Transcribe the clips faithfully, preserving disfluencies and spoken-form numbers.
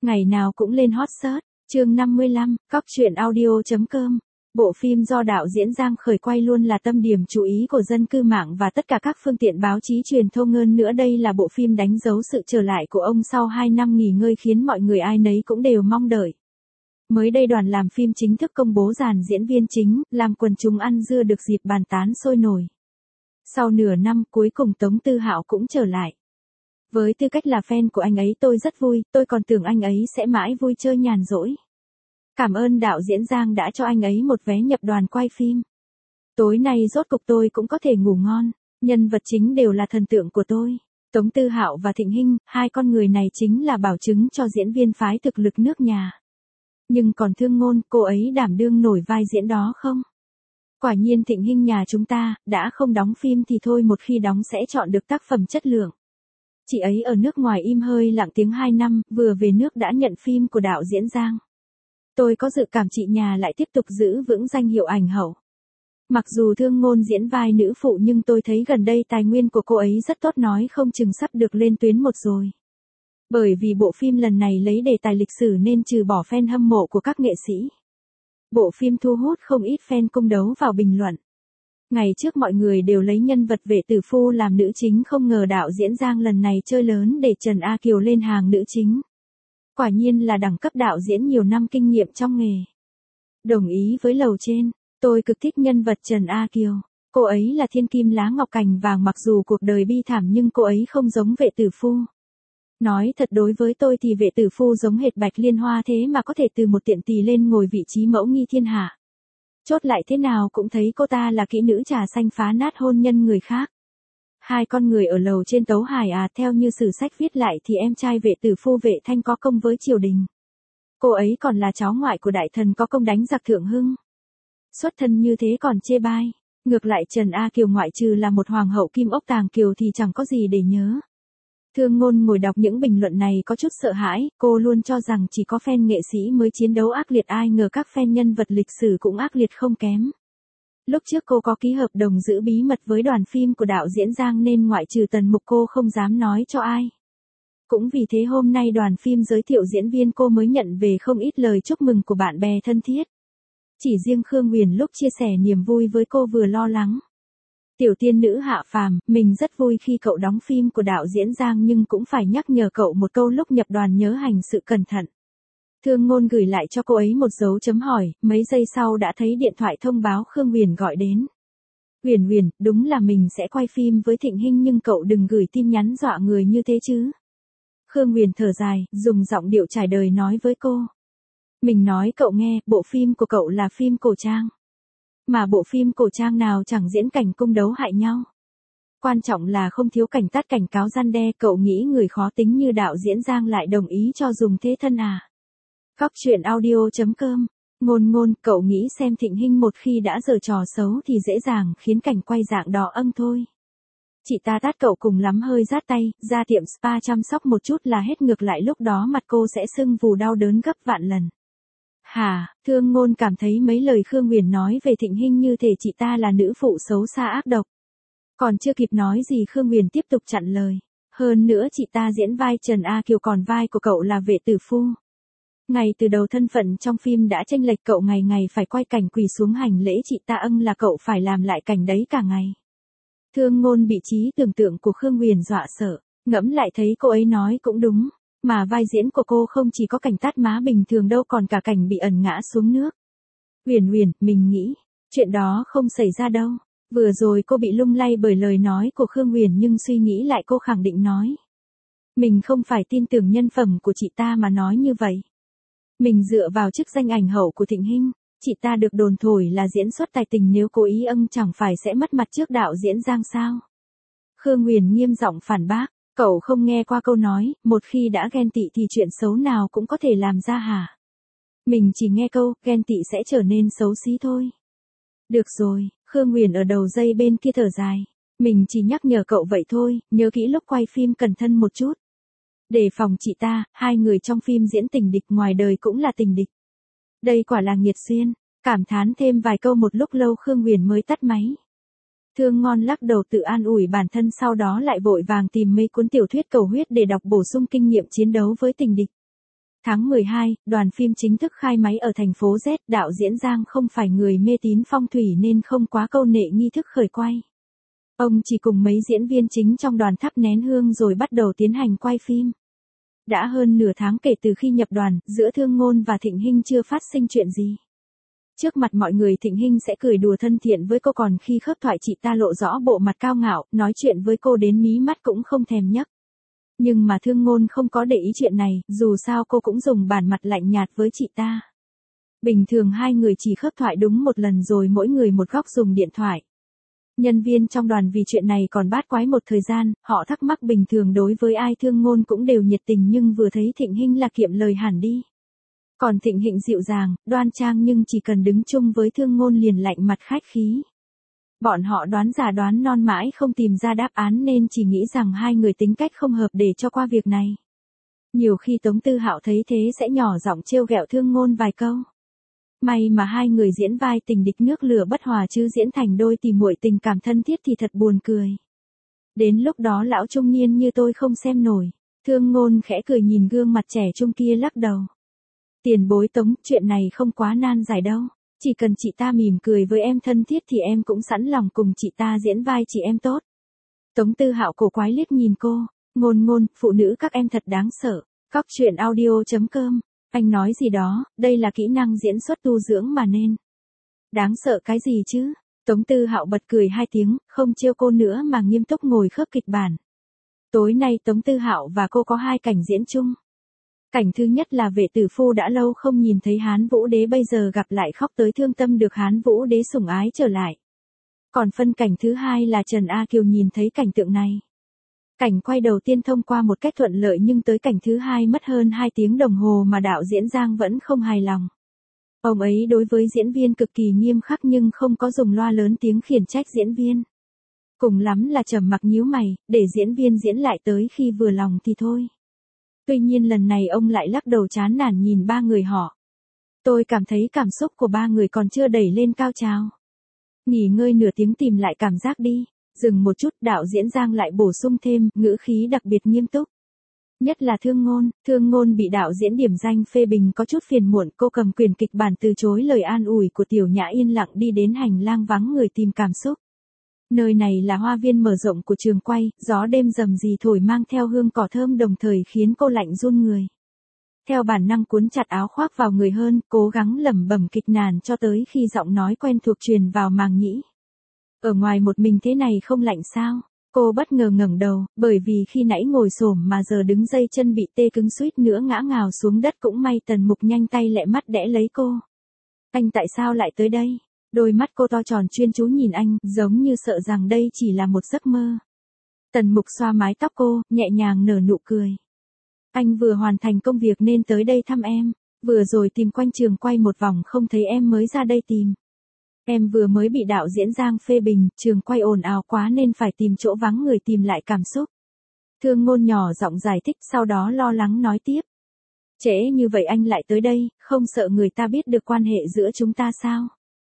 Ngày nào cũng lên hot search. Chương năm mươi lăm, cóc truyện audio chấm com. Bộ phim do đạo diễn Giang khởi quay luôn là tâm điểm chú ý của dân cư mạng và tất cả các phương tiện báo chí truyền thông. Hơn nữa đây là bộ phim đánh dấu sự trở lại của ông sau hai năm nghỉ ngơi khiến mọi người ai nấy cũng đều mong đợi. Mới đây đoàn làm phim chính thức công bố dàn diễn viên chính, làm quần chúng ăn dưa được dịp bàn tán sôi nổi. Sau nửa năm cuối cùng Tống Tư Hạo cũng trở lại. Với tư cách là fan của anh ấy tôi rất vui, tôi còn tưởng anh ấy sẽ mãi vui chơi nhàn rỗi. Cảm ơn đạo diễn Giang đã cho anh ấy một vé nhập đoàn quay phim. Tối nay rốt cục tôi cũng có thể ngủ ngon, nhân vật chính đều là thần tượng của tôi. Tống Tư Hạo và Thịnh Hinh, hai con người này chính là bảo chứng cho diễn viên phái thực lực nước nhà. Nhưng còn Thương Ngôn, cô ấy đảm đương nổi vai diễn đó không? Quả nhiên Thịnh Hinh nhà chúng ta, đã không đóng phim thì thôi một khi đóng sẽ chọn được tác phẩm chất lượng. Chị ấy ở nước ngoài im hơi lặng tiếng hai năm, vừa về nước đã nhận phim của đạo diễn Giang. Tôi có dự cảm chị nhà lại tiếp tục giữ vững danh hiệu ảnh hậu. Mặc dù Thương Ngôn diễn vai nữ phụ nhưng tôi thấy gần đây tài nguyên của cô ấy rất tốt, nói không chừng sắp được lên tuyến một rồi. Bởi vì bộ phim lần này lấy đề tài lịch sử nên trừ bỏ fan hâm mộ của các nghệ sĩ, bộ phim thu hút không ít fan cung đấu vào bình luận. Ngày trước mọi người đều lấy nhân vật Vệ Tử Phu làm nữ chính, không ngờ đạo diễn Giang lần này chơi lớn để Trần A Kiều lên hàng nữ chính. Quả nhiên là đẳng cấp đạo diễn nhiều năm kinh nghiệm trong nghề. Đồng ý với lầu trên, tôi cực thích nhân vật Trần A Kiều. Cô ấy là thiên kim lá ngọc cành vàng, mặc dù cuộc đời bi thảm nhưng cô ấy không giống Vệ Tử Phu. Nói thật đối với tôi thì Vệ Tử Phu giống hệt Bạch Liên Hoa thế mà có thể từ một tiện tỳ lên ngồi vị trí mẫu nghi thiên hạ. Chốt lại thế nào cũng thấy cô ta là kỹ nữ trà xanh phá nát hôn nhân người khác. Hai con người ở lầu trên tấu hài à, theo như sử sách viết lại thì em trai Vệ Tử Phu Vệ Thanh có công với triều đình. Cô ấy còn là cháu ngoại của đại thần có công đánh giặc Thượng Hưng. Xuất thân như thế còn chê bai. Ngược lại Trần A Kiều ngoại trừ là một hoàng hậu kim ốc tàng kiều thì chẳng có gì để nhớ. Thương Ngôn ngồi đọc những bình luận này có chút sợ hãi, cô luôn cho rằng chỉ có fan nghệ sĩ mới chiến đấu ác liệt, ai ngờ các fan nhân vật lịch sử cũng ác liệt không kém. Lúc trước cô có ký hợp đồng giữ bí mật với đoàn phim của đạo diễn Giang nên ngoại trừ Tần Mục cô không dám nói cho ai. Cũng vì thế hôm nay đoàn phim giới thiệu diễn viên cô mới nhận về không ít lời chúc mừng của bạn bè thân thiết. Chỉ riêng Khương Huyền lúc chia sẻ niềm vui với cô vừa lo lắng. Tiểu tiên nữ Hạ Phàm, mình rất vui khi cậu đóng phim của đạo diễn Giang nhưng cũng phải nhắc nhở cậu một câu lúc nhập đoàn nhớ hành sự cẩn thận. Thương Ngôn gửi lại cho cô ấy một dấu chấm hỏi, mấy giây sau đã thấy điện thoại thông báo Khương Huyền gọi đến. Huyền Huyền, đúng là mình sẽ quay phim với Thịnh Hinh nhưng cậu đừng gửi tin nhắn dọa người như thế chứ. Khương Huyền thở dài, dùng giọng điệu trải đời nói với cô. Mình nói cậu nghe, bộ phim của cậu là phim cổ trang. Mà bộ phim cổ trang nào chẳng diễn cảnh cung đấu hại nhau. Quan trọng là không thiếu cảnh tát cảnh cáo răn đe, cậu nghĩ người khó tính như đạo diễn Giang lại đồng ý cho dùng thế thân à? Cóc truyện audio chấm com. Ngôn Ngôn, cậu nghĩ xem Thịnh Hinh một khi đã giở trò xấu thì dễ dàng khiến cảnh quay dạng đỏ âm thôi. Chị ta tát cậu cùng lắm hơi rát tay, ra tiệm spa chăm sóc một chút là hết, ngược lại lúc đó mặt cô sẽ sưng vù đau đớn gấp vạn lần. Hả, Thương Ngôn cảm thấy mấy lời Khương Huyền nói về Thịnh Hinh như thể chị ta là nữ phụ xấu xa ác độc. Còn chưa kịp nói gì Khương Huyền tiếp tục chặn lời. Hơn nữa chị ta diễn vai Trần A Kiều còn vai của cậu là Vệ Tử Phu. Ngay từ đầu thân phận trong phim đã chênh lệch, cậu ngày ngày phải quay cảnh quỳ xuống hành lễ chị ta, ưng là cậu phải làm lại cảnh đấy cả ngày. Thương Ngôn bị trí tưởng tượng của Khương Huyền dọa sợ, ngẫm lại thấy cô ấy nói cũng đúng. Mà vai diễn của cô không chỉ có cảnh tát má bình thường đâu, còn cả cảnh bị ẩn ngã xuống nước. Huyền Huyền, mình nghĩ, chuyện đó không xảy ra đâu. Vừa rồi cô bị lung lay bởi lời nói của Khương Huyền nhưng suy nghĩ lại cô khẳng định nói. Mình không phải tin tưởng nhân phẩm của chị ta mà nói như vậy. Mình dựa vào chức danh ảnh hậu của Thịnh Hinh, chị ta được đồn thổi là diễn xuất tài tình, nếu cố ý âng chẳng phải sẽ mất mặt trước đạo diễn Giang sao? Khương Huyền nghiêm giọng phản bác. Cậu không nghe qua câu nói, một khi đã ghen tị thì chuyện xấu nào cũng có thể làm ra hả? Mình chỉ nghe câu, ghen tị sẽ trở nên xấu xí thôi. Được rồi, Khương Huyền ở đầu dây bên kia thở dài. Mình chỉ nhắc nhở cậu vậy thôi, nhớ kỹ lúc quay phim cẩn thận một chút. Đề phòng chị ta, hai người trong phim diễn tình địch ngoài đời cũng là tình địch. Đây quả là nghiệt duyên, cảm thán thêm vài câu một lúc lâu Khương Huyền mới tắt máy. Thương Ngôn lắc đầu tự an ủi bản thân, sau đó lại vội vàng tìm mấy cuốn tiểu thuyết cầu huyết để đọc bổ sung kinh nghiệm chiến đấu với tình địch. Tháng mười hai, đoàn phim chính thức khai máy ở thành phố Z, đạo diễn Giang không phải người mê tín phong thủy nên không quá câu nệ nghi thức khởi quay. Ông chỉ cùng mấy diễn viên chính trong đoàn thắp nén hương rồi bắt đầu tiến hành quay phim. Đã hơn nửa tháng kể từ khi nhập đoàn, giữa Thương Ngôn và Thịnh Hinh chưa phát sinh chuyện gì. Trước mặt mọi người Thịnh Hinh sẽ cười đùa thân thiện với cô, còn khi khớp thoại chị ta lộ rõ bộ mặt cao ngạo, nói chuyện với cô đến mí mắt cũng không thèm nhấc. Nhưng mà Thương Ngôn không có để ý chuyện này, dù sao cô cũng dùng bản mặt lạnh nhạt với chị ta. Bình thường hai người chỉ khớp thoại đúng một lần rồi mỗi người một góc dùng điện thoại. Nhân viên trong đoàn vì chuyện này còn bát quái một thời gian, họ thắc mắc bình thường đối với ai Thương Ngôn cũng đều nhiệt tình nhưng vừa thấy Thịnh Hinh là kiệm lời hẳn đi. Còn Thịnh Hinh dịu dàng, đoan trang nhưng chỉ cần đứng chung với Thương Ngôn liền lạnh mặt khách khí. Bọn họ đoán già đoán non mãi không tìm ra đáp án nên chỉ nghĩ rằng hai người tính cách không hợp để cho qua việc này. Nhiều khi Tống Tư Hạo thấy thế sẽ nhỏ giọng trêu ghẹo Thương Ngôn vài câu. May mà hai người diễn vai tình địch nước lửa bất hòa chứ diễn thành đôi tỉ muội tình cảm thân thiết thì thật buồn cười. Đến lúc đó lão trung niên như tôi không xem nổi. Thương Ngôn khẽ cười nhìn gương mặt trẻ trung kia lắc đầu. Tiền bối Tống, chuyện này không quá nan giải đâu. Chỉ cần chị ta mỉm cười với em thân thiết thì em cũng sẵn lòng cùng chị ta diễn vai chị em tốt. Tống Tư Hạo cổ quái liếc nhìn cô. Ngôn Ngôn, phụ nữ các em thật đáng sợ. Cóc truyện audio chấm com. Anh nói gì đó, đây là kỹ năng diễn xuất tu dưỡng mà nên. Đáng sợ cái gì chứ? Tống Tư Hạo bật cười hai tiếng, không trêu cô nữa mà nghiêm túc ngồi khớp kịch bản. Tối nay Tống Tư Hạo và cô có hai cảnh diễn chung. Cảnh thứ nhất là Vệ Tử Phu đã lâu không nhìn thấy Hán Vũ Đế bây giờ gặp lại khóc tới thương tâm được Hán Vũ Đế sủng ái trở lại. Còn phân cảnh thứ hai là Trần A Kiều nhìn thấy cảnh tượng này. Cảnh quay đầu tiên thông qua một cách thuận lợi nhưng tới cảnh thứ hai mất hơn hai tiếng đồng hồ mà đạo diễn Giang vẫn không hài lòng. Ông ấy đối với diễn viên cực kỳ nghiêm khắc nhưng không có dùng loa lớn tiếng khiển trách diễn viên. Cùng lắm là trầm mặc nhíu mày, để diễn viên diễn lại tới khi vừa lòng thì thôi. Tuy nhiên lần này ông lại lắc đầu chán nản nhìn ba người họ. Tôi cảm thấy cảm xúc của ba người còn chưa đẩy lên cao trào. Nghỉ ngơi nửa tiếng tìm lại cảm giác đi. Dừng một chút, đạo diễn Giang lại bổ sung thêm, ngữ khí đặc biệt nghiêm túc. Nhất là Thương Ngôn, Thương Ngôn bị đạo diễn điểm danh phê bình có chút phiền muộn, cô cầm quyền kịch bản từ chối lời an ủi của Tiểu Nhã yên lặng đi đến hành lang vắng người tìm cảm xúc. Nơi này là hoa viên mở rộng của trường quay, gió đêm rầm rì thổi mang theo hương cỏ thơm đồng thời khiến cô lạnh run người. Theo bản năng cuốn chặt áo khoác vào người hơn, cố gắng lẩm bẩm kịch nàn cho tới khi giọng nói quen thuộc truyền vào màng nhĩ. Ở ngoài một mình thế này không lạnh sao? Cô bất ngờ ngẩng đầu, bởi vì khi nãy ngồi xổm mà giờ đứng dây chân bị tê cứng suýt nữa ngã ngào xuống đất, cũng may Tần Mục nhanh tay lẹ mắt đẽ lấy cô. Anh tại sao lại tới đây? Đôi mắt cô to tròn chuyên chú nhìn anh, giống như sợ rằng đây chỉ là một giấc mơ. Tần Mục xoa mái tóc cô, nhẹ nhàng nở nụ cười. Anh vừa hoàn thành công việc nên tới đây thăm em, vừa rồi tìm quanh trường quay một vòng không thấy em mới ra đây tìm. Em vừa mới bị đạo diễn Giang phê bình, trường quay ồn ào quá nên phải tìm chỗ vắng người tìm lại cảm xúc. Thương Ngôn nhỏ giọng giải thích, sau đó lo lắng nói tiếp. Trễ như vậy anh lại tới đây, không sợ người ta biết được quan hệ giữa chúng ta sao?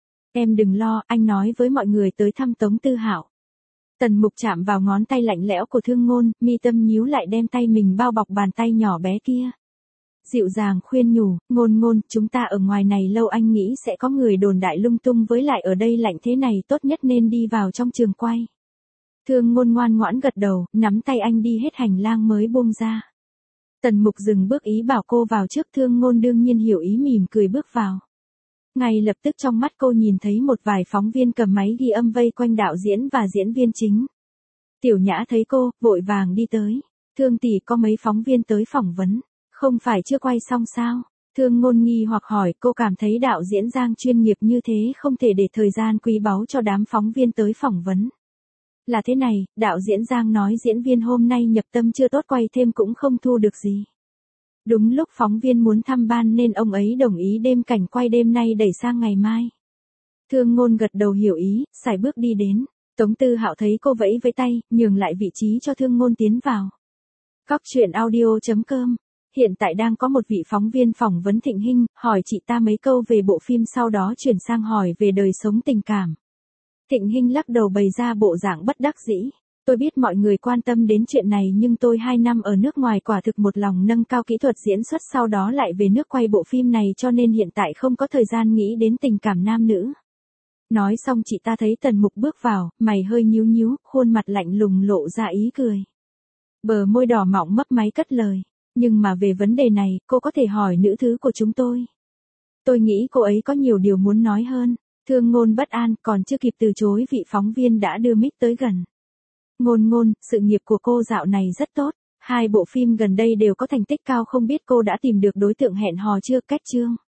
Em đừng lo, anh nói với mọi người tới thăm Tống Tư Hạo. Tần Mục chạm vào ngón tay lạnh lẽo của Thương Ngôn, mi tâm nhíu lại đem tay mình bao bọc bàn tay nhỏ bé kia. Dịu dàng khuyên nhủ, Ngôn Ngôn, chúng ta ở ngoài này lâu anh nghĩ sẽ có người đồn đại lung tung với lại ở đây lạnh thế này tốt nhất nên đi vào trong trường quay. Thương Ngôn ngoan ngoãn gật đầu, nắm tay anh đi hết hành lang mới buông ra. Tần Mục dừng bước ý bảo cô vào trước, Thương Ngôn đương nhiên hiểu ý mỉm cười bước vào. Ngay lập tức trong mắt cô nhìn thấy một vài phóng viên cầm máy ghi âm vây quanh đạo diễn và diễn viên chính. Tiểu Nhã thấy cô, vội vàng đi tới. Thương tỷ, có mấy phóng viên tới phỏng vấn. Không phải chưa quay xong sao? Thương Ngôn nghi hoặc hỏi, cô cảm thấy đạo diễn Giang chuyên nghiệp như thế không thể để thời gian quý báu cho đám phóng viên tới phỏng vấn. Là thế này, đạo diễn Giang nói diễn viên hôm nay nhập tâm chưa tốt quay thêm cũng không thu được gì. Đúng lúc phóng viên muốn thăm ban nên ông ấy đồng ý đêm cảnh quay đêm nay đẩy sang ngày mai. Thương Ngôn gật đầu hiểu ý, sải bước đi đến. Tống Tư Hạo thấy cô vẫy với tay, nhường lại vị trí cho Thương Ngôn tiến vào. Cóc truyện audio chấm com. Hiện tại đang có một vị phóng viên phỏng vấn Thịnh Hinh, hỏi chị ta mấy câu về bộ phim sau đó chuyển sang hỏi về đời sống tình cảm. Thịnh Hinh lắc đầu bày ra bộ dạng bất đắc dĩ. Tôi biết mọi người quan tâm đến chuyện này nhưng tôi hai năm ở nước ngoài quả thực một lòng nâng cao kỹ thuật diễn xuất sau đó lại về nước quay bộ phim này cho nên hiện tại không có thời gian nghĩ đến tình cảm nam nữ. Nói xong chị ta thấy Tần Mục bước vào, mày hơi nhíu nhíu, khuôn mặt lạnh lùng lộ ra ý cười. Bờ môi đỏ mọng mấp máy cất lời. Nhưng mà về vấn đề này, cô có thể hỏi nữ thứ của chúng tôi. Tôi nghĩ cô ấy có nhiều điều muốn nói hơn. Thương Ngôn bất an, còn chưa kịp từ chối vị phóng viên đã đưa mic tới gần. Ngôn Ngôn, sự nghiệp của cô dạo này rất tốt. Hai bộ phim gần đây đều có thành tích cao, không biết cô đã tìm được đối tượng hẹn hò chưa? Cách chương.